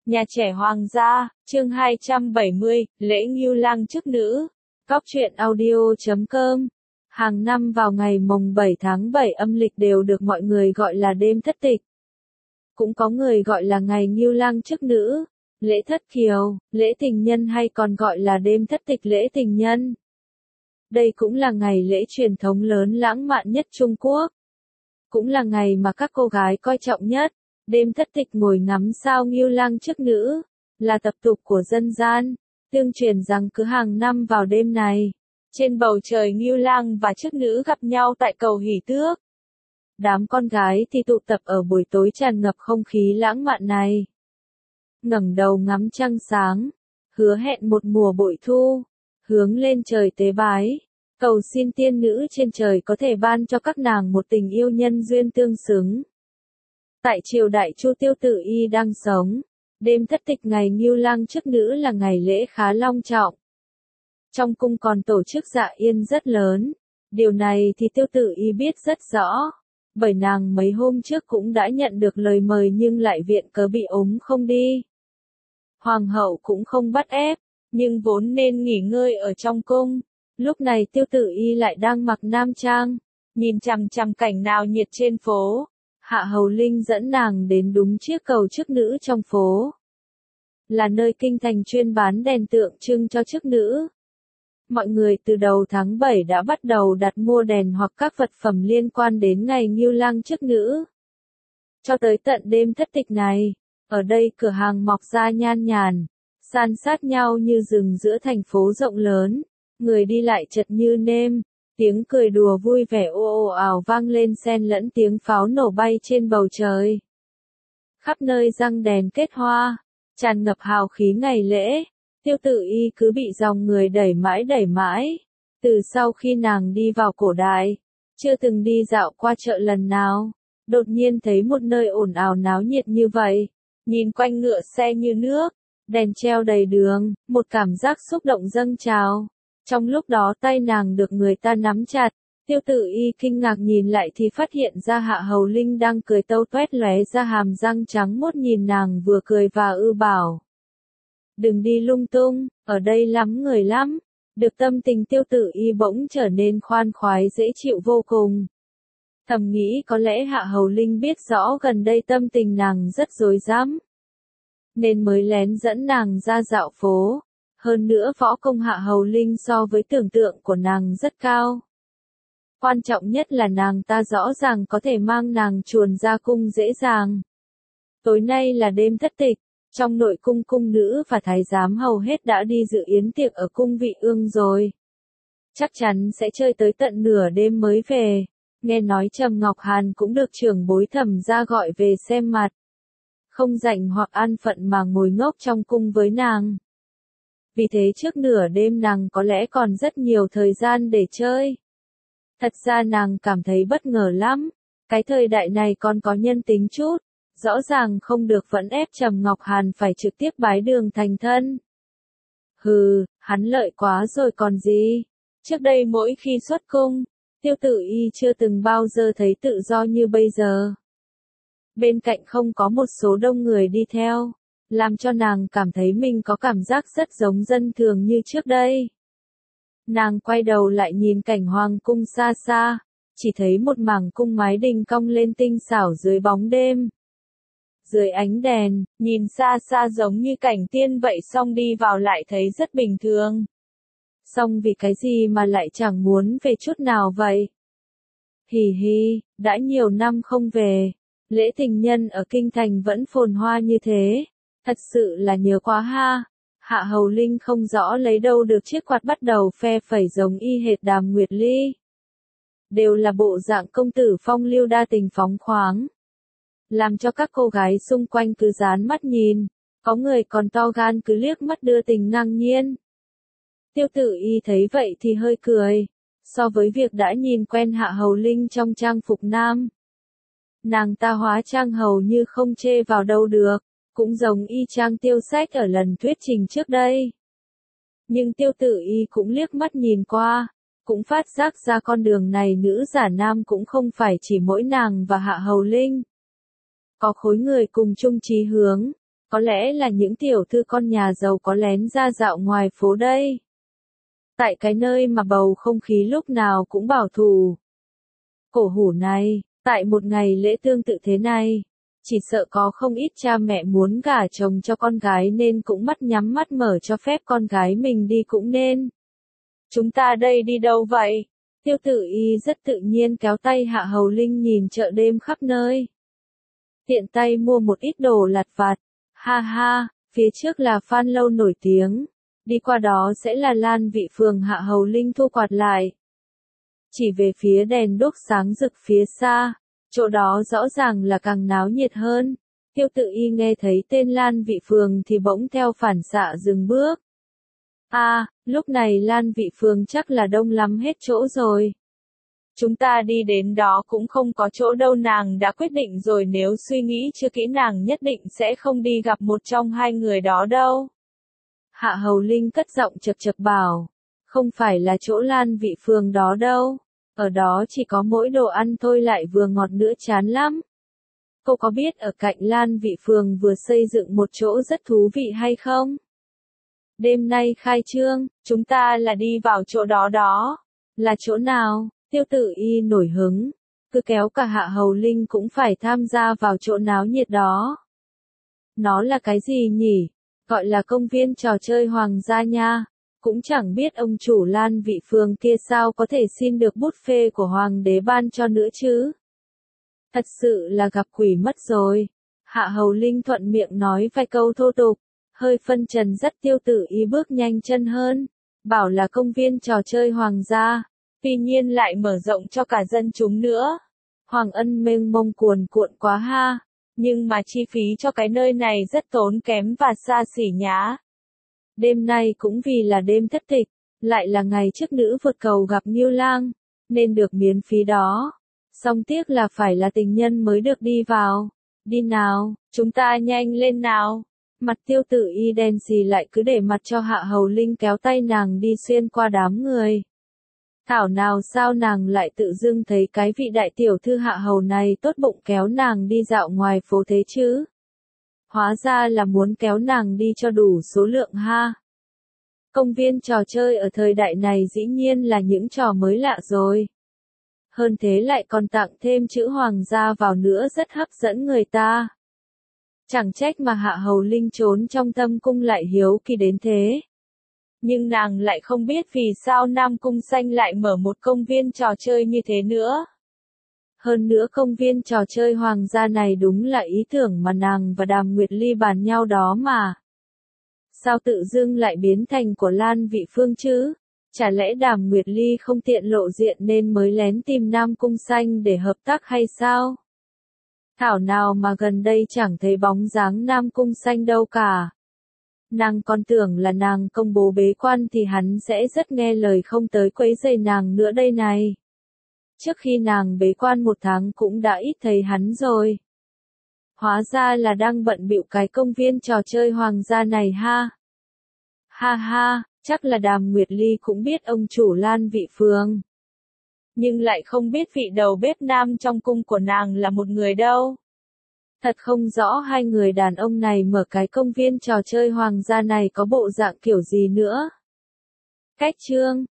Nhà trẻ Hoàng gia, chương 270, lễ Ngưu Lang chức nữ. Góc truyện audio.com. Hàng năm vào ngày mùng 7 tháng 7 âm lịch đều được mọi người gọi là đêm thất tịch. Cũng có người gọi là ngày Ngưu Lang chức nữ, lễ thất kiều, lễ tình nhân hay còn gọi là đêm thất tịch lễ tình nhân. Đây cũng là ngày lễ truyền thống lớn lãng mạn nhất Trung Quốc. Cũng là ngày mà các cô gái coi trọng nhất. Đêm thất tịch ngồi ngắm sao Ngưu Lang chức nữ, là tập tục của dân gian, tương truyền rằng cứ hàng năm vào đêm này, trên bầu trời Ngưu Lang và chức nữ gặp nhau tại cầu Hỷ Tước. Đám con gái thì tụ tập ở buổi tối tràn ngập không khí lãng mạn này. Ngẩng đầu ngắm trăng sáng, hứa hẹn một mùa bội thu, hướng lên trời tế bái, cầu xin tiên nữ trên trời có thể ban cho các nàng một tình yêu nhân duyên tương xứng. Tại triều đại Chu Tiêu Tự Y đang sống, đêm thất tịch ngày Ngưu Lang chức nữ là ngày lễ khá long trọng. Trong cung còn tổ chức dạ yến rất lớn, điều này thì Tiêu Tự Y biết rất rõ, bởi nàng mấy hôm trước cũng đã nhận được lời mời nhưng lại viện cớ bị ốm không đi. Hoàng hậu cũng không bắt ép, nhưng vốn nên nghỉ ngơi ở trong cung, lúc này Tiêu Tự Y lại đang mặc nam trang, nhìn chằm chằm cảnh nào nhiệt trên phố. Hạ Hầu Linh dẫn nàng đến đúng chiếc cầu chức nữ trong phố. Là nơi kinh thành chuyên bán đèn tượng trưng cho chức nữ. Mọi người từ đầu tháng 7 đã bắt đầu đặt mua đèn hoặc các vật phẩm liên quan đến ngày Ngưu Lang chức nữ. Cho tới tận đêm thất tịch này, ở đây cửa hàng mọc ra nhan nhản, san sát nhau như rừng giữa thành phố rộng lớn, người đi lại chật như nêm. Tiếng cười đùa vui vẻ ồ ào vang lên xen lẫn tiếng pháo nổ bay trên bầu trời. Khắp nơi răng đèn kết hoa, tràn ngập hào khí ngày lễ, Tiêu Tự Y cứ bị dòng người đẩy mãi. Từ sau khi nàng đi vào cổ đại, chưa từng đi dạo qua chợ lần nào, đột nhiên thấy một nơi ồn ào náo nhiệt như vậy, nhìn quanh ngựa xe như nước, đèn treo đầy đường, một cảm giác xúc động dâng trào. Trong lúc đó tay nàng được người ta nắm chặt, Tiêu Tự Y kinh ngạc nhìn lại thì phát hiện ra Hạ Hầu Linh đang cười tâu toét lóe ra hàm răng trắng muốt nhìn nàng vừa cười và bảo. Đừng đi lung tung, ở đây lắm người lắm. Được tâm tình Tiêu Tự Y bỗng trở nên khoan khoái dễ chịu vô cùng. Thầm nghĩ có lẽ Hạ Hầu Linh biết rõ gần đây tâm tình nàng rất rối rắm, nên mới lén dẫn nàng ra dạo phố. Hơn nữa võ công Hạ Hầu Linh so với tưởng tượng của nàng rất cao. Quan trọng nhất là nàng ta rõ ràng có thể mang nàng chuồn ra cung dễ dàng. Tối nay là đêm thất tịch, trong nội cung cung nữ và thái giám hầu hết đã đi dự yến tiệc ở cung Vị Ương rồi. Chắc chắn sẽ chơi tới tận nửa đêm mới về. Nghe nói Trầm Ngọc Hàn cũng được trưởng bối Thẩm gia gọi về xem mặt. Không rảnh hoặc an phận mà ngồi ngốc trong cung với nàng. Vì thế trước nửa đêm nàng có lẽ còn rất nhiều thời gian để chơi. Thật ra nàng cảm thấy bất ngờ lắm. Cái thời đại này còn có nhân tính chút. Rõ ràng không được vẫn ép Trầm Ngọc Hàn phải trực tiếp bái đường thành thân. Hừ, hắn lợi quá rồi còn gì. Trước đây mỗi khi xuất cung, Tiêu Tự Y chưa từng bao giờ thấy tự do như bây giờ. Bên cạnh không có một số đông người đi theo, làm cho nàng cảm thấy mình có cảm giác rất giống dân thường như trước đây. Nàng quay đầu lại nhìn cảnh hoàng cung xa xa, chỉ thấy một mảng cung mái đình cong lên tinh xảo dưới bóng đêm. Dưới ánh đèn, nhìn xa xa giống như cảnh tiên vậy song đi vào lại thấy rất bình thường. Song vì cái gì mà lại chẳng muốn về chút nào vậy? Hì hì, đã nhiều năm không về, lễ tình nhân ở kinh thành vẫn phồn hoa như thế. Thật sự là nhớ quá ha. Hạ Hầu Linh không rõ lấy đâu được chiếc quạt bắt đầu phe phẩy giống y hệt Đàm Nguyệt Ly. Đều là bộ dạng công tử phong lưu đa tình phóng khoáng. Làm cho các cô gái xung quanh cứ dán mắt nhìn, có người còn to gan cứ liếc mắt đưa tình ngang nhiên. Tiêu Tự Y thấy vậy thì hơi cười, so với việc đã nhìn quen Hạ Hầu Linh trong trang phục nam. Nàng ta hóa trang hầu như không chê vào đâu được. Cũng giống y chang Tiêu Sách ở lần thuyết trình trước đây. Nhưng Tiêu Tự Y cũng liếc mắt nhìn qua, cũng phát giác ra con đường này nữ giả nam cũng không phải chỉ mỗi nàng và Hạ Hầu Linh. Có khối người cùng chung chí hướng, Có lẽ là những tiểu thư con nhà giàu có lén ra dạo ngoài phố đây. Tại cái nơi mà bầu không khí lúc nào cũng bảo thủ. Cổ hủ này, tại một ngày lễ tương tự thế này, chỉ sợ có không ít cha mẹ muốn gả chồng cho con gái nên cũng mắt nhắm mắt mở cho phép con gái mình đi cũng nên. Chúng ta đây đi đâu vậy? Tiêu Tử Y rất tự nhiên kéo tay Hạ Hầu Linh nhìn chợ đêm khắp nơi. Tiện tay mua một ít đồ lặt vặt. Ha ha, phía trước là Phan Lâu nổi tiếng. Đi qua đó sẽ là Lan Vị Phường. Hạ Hầu Linh thu quạt lại. Chỉ về phía đèn đuốc sáng rực phía xa. Chỗ đó rõ ràng là càng náo nhiệt hơn. Tiêu Tự Y nghe thấy tên Lan Vị Phường thì bỗng theo phản xạ dừng bước. Lúc này Lan Vị Phường chắc là đông lắm hết chỗ rồi. Chúng ta đi đến đó cũng không có chỗ đâu, nàng đã quyết định rồi, nếu suy nghĩ chưa kỹ nàng nhất định sẽ không đi gặp một trong hai người đó đâu. Hạ Hầu Linh cất giọng chậc chậc bảo, không phải là chỗ Lan Vị Phường đó đâu, ở đó chỉ có mỗi đồ ăn thôi lại vừa ngọt nữa chán lắm. Cô có biết ở cạnh Lan Vị Phường vừa xây dựng một chỗ rất thú vị hay không? Đêm nay khai trương, chúng ta là đi vào chỗ đó đó. Là chỗ nào? Tiêu Tự Y nổi hứng, cứ kéo cả Hạ Hầu Linh cũng phải tham gia vào chỗ náo nhiệt đó. Nó là cái gì nhỉ? Gọi là công viên trò chơi hoàng gia nha. Cũng chẳng biết ông chủ Lan Vị Phường kia sao có thể xin được buffet của hoàng đế ban cho nữa chứ. Thật sự là gặp quỷ mất rồi. Hạ Hầu Linh thuận miệng nói vài câu thô tục, hơi phân trần dắt Tiêu Tử Y bước nhanh chân hơn, bảo là công viên trò chơi hoàng gia, tuy nhiên lại mở rộng cho cả dân chúng nữa. Hoàng ân mênh mông cuồn cuộn quá ha, nhưng mà chi phí cho cái nơi này rất tốn kém và xa xỉ nhá. Đêm nay cũng vì là đêm thất tịch, lại là ngày trước nữ vượt cầu gặp Ngưu Lang, nên được miễn phí đó. Song tiếc là phải là tình nhân mới được đi vào. Đi nào, chúng ta nhanh lên nào. Mặt Tiêu Tử Y đen xì lại cứ để mặt cho Hạ Hầu Linh kéo tay nàng đi xuyên qua đám người. Thảo nào sao nàng lại tự dưng thấy cái vị đại tiểu thư Hạ Hầu này tốt bụng kéo nàng đi dạo ngoài phố thế chứ. Hóa ra là muốn kéo nàng đi cho đủ số lượng ha. Công viên trò chơi ở thời đại này dĩ nhiên là những trò mới lạ rồi. Hơn thế lại còn tặng thêm chữ hoàng gia vào nữa rất hấp dẫn người ta. Chẳng trách mà Hạ Hầu Linh trốn trong Thâm Cung lại hiếu kỳ đến thế. Nhưng nàng lại không biết vì sao Nam Cung Xanh lại mở một công viên trò chơi như thế nữa. Hơn nữa công viên trò chơi hoàng gia này đúng là ý tưởng mà nàng và Đàm Nguyệt Ly bàn nhau đó mà. Sao tự dưng lại biến thành của Lan Vị Phương chứ? Chả lẽ Đàm Nguyệt Ly không tiện lộ diện nên mới lén tìm Nam Cung Xanh để hợp tác hay sao? Thảo nào mà gần đây chẳng thấy bóng dáng Nam Cung Xanh đâu cả. Nàng còn tưởng là nàng công bố bế quan thì hắn sẽ rất nghe lời không tới quấy rầy nàng nữa đây này. Trước khi nàng bế quan 1 tháng cũng đã ít thấy hắn rồi. Hóa ra là đang bận bịu cái công viên trò chơi hoàng gia này ha. Ha ha, chắc là Đàm Nguyệt Ly cũng biết ông chủ Lan Vị Phường. Nhưng lại không biết vị đầu bếp nam trong cung của nàng là một người đâu. Thật không rõ hai người đàn ông này mở cái công viên trò chơi hoàng gia này có bộ dạng kiểu gì nữa. Cách chương